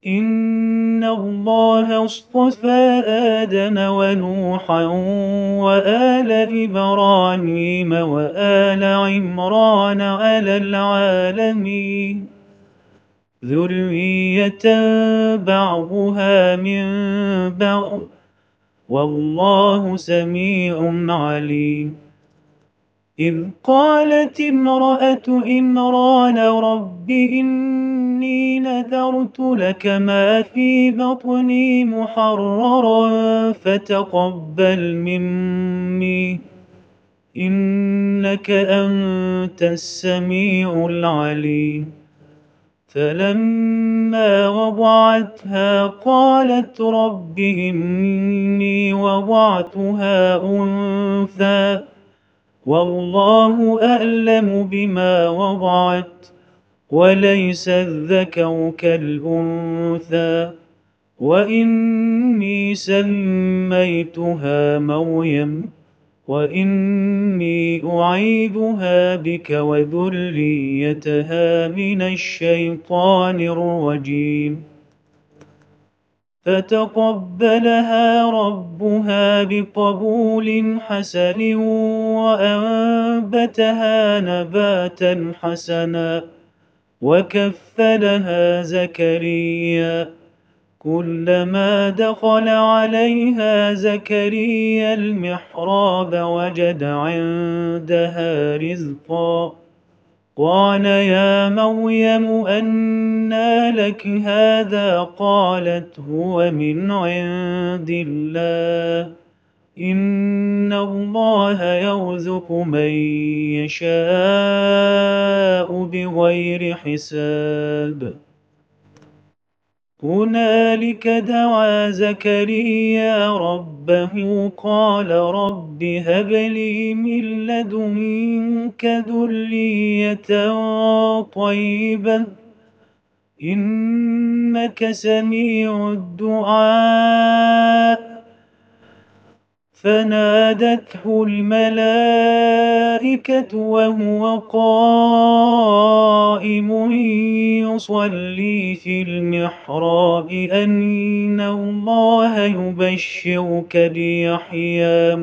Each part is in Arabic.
إن الله اصطفى آدم ونوحا وآل إبراهيم وآل عمران على العالمين ذرية بعضها من بعض والله سميع عليم. إذ قالت امرأة عمران رب إني نذرت لك ما في بطني محررا فتقبل مني إنك أنت السميع العليم. فلما وضعتها قالت رب إني وضعتها أنثى والله أعلم بما وضعت وليس الذكر كالأنثى وإني سميتها مريم وإني أعيذها بك وذريتها من الشيطان الرجيم. فتقبلها ربها بقبول حسن وأنبتها نباتا حسنا وكفلها زكريا. كلما دخل عليها زكريا المحراب وجد عندها رزقا قال يا مريم أنى لك هذا قالت هو من عند الله إن الله يرزق من يشاء بغير حساب. هنالك دعا زكريا ربه قال رب هب لي من لدنك ذرية طيبة إنك سميع الدعاء. فنادته الملائكة وهو قائم يصلي في المحراب أن الله يبشرك بيحيى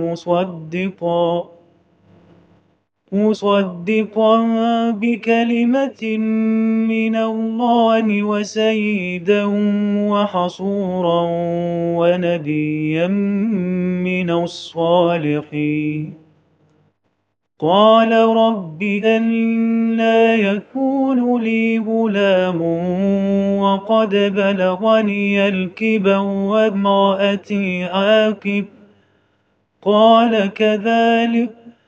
مصدقا بكلمة من الله وسيدا وحصورا ونبيا من الصالحين. قال رب أنى يكون لي غلام وقد بلغني الكبر وامرأتي عاقر قال كذلك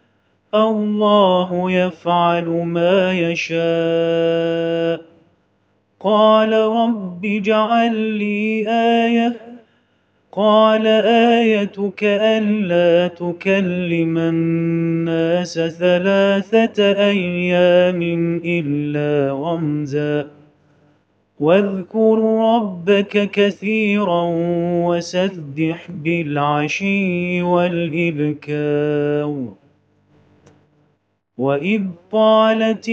الله يفعل ما يشاء. قال رب اجعل لي آية قال آيتك ألا تكلم الناس 3 أيام إلا رمزا واذكر ربك كثيرا وسبح بالعشي والإبكار. وإذ قالت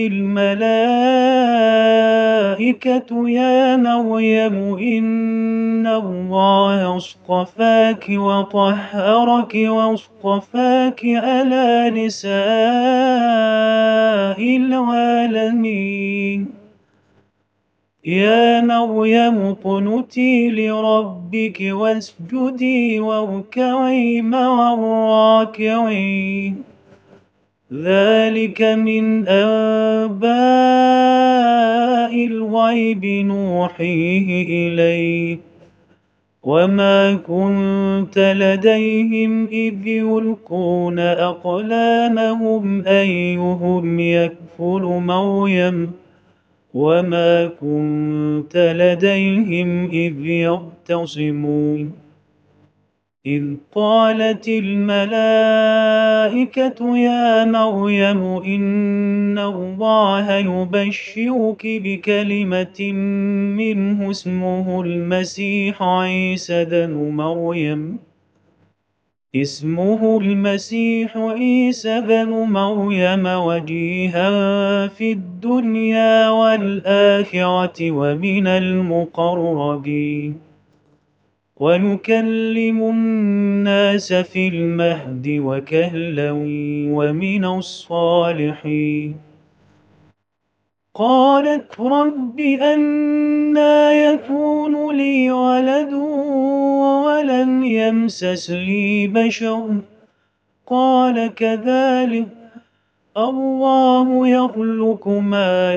الملائكة يا مريم إن الله اصطفاك وطهرك واصطفاك على نساء العالمين. يا مريم اقنتي لربك واسجدي واركعي مع الراكعين. ذلك من أنباء الغيب نوحيه إليك وما كنت لديهم إذ يلقون أقلامهم أيهم يكفل مريم وما كنت لديهم إذ يختصمون. إذ قالت الملائكة يا مريم إن الله يبشرك بكلمة منه اسمه المسيح عيسى ابن مريم اسمه المسيح عيسى بن مريم وجيها في الدنيا والآخرة ومن المقربين ويكلم الناس في المهد وكهلا ومن الصالحين قالت رب أنى يكون لي ولد ولم يمسسني بشر قال كذلك الله يخلق ما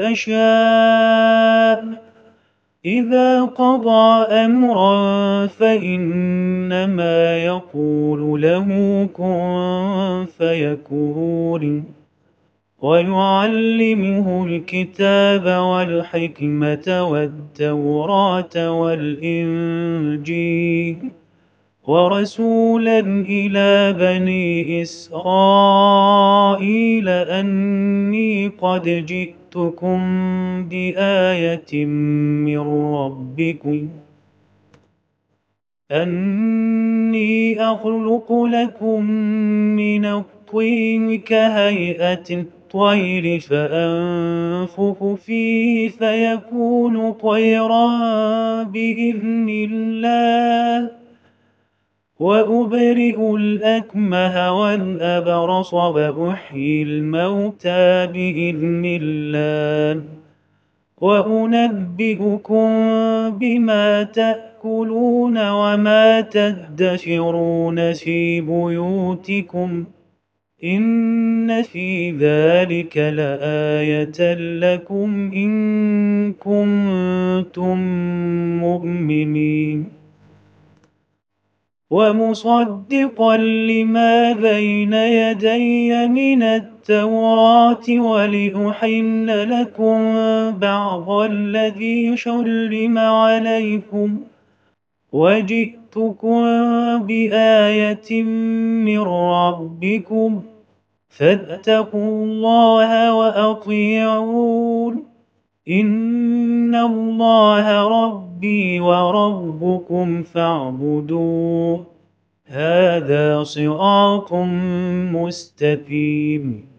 يشاء إذا قضى أمرا فإنما يقول له كن فيكون ويعلمه الكتاب والحكمة والتوراة والإنجيل ورسولا إلى بني إسرائيل أني قد جئتكم بآية من ربكم أني أخلق لكم من الطين كهيئة الطير فأنفخ فيه فيكون طيرا بإذن الله وأبرئ الأكمه والأبرص وأحيي الموتى بإذن الله وأنبئكم بما تأكلون وما تدخرون في بيوتكم إن في ذلك لآية لكم إن كنتم مؤمنين ومصدقا لما بين يدي من التوراة ولأحل لكم بعض الذي حرم عليكم وجئتكم بآية من ربكم فاتقوا الله وأطيعون إن الله ربي وربكم فاعبدوه هذا صراط مستقيم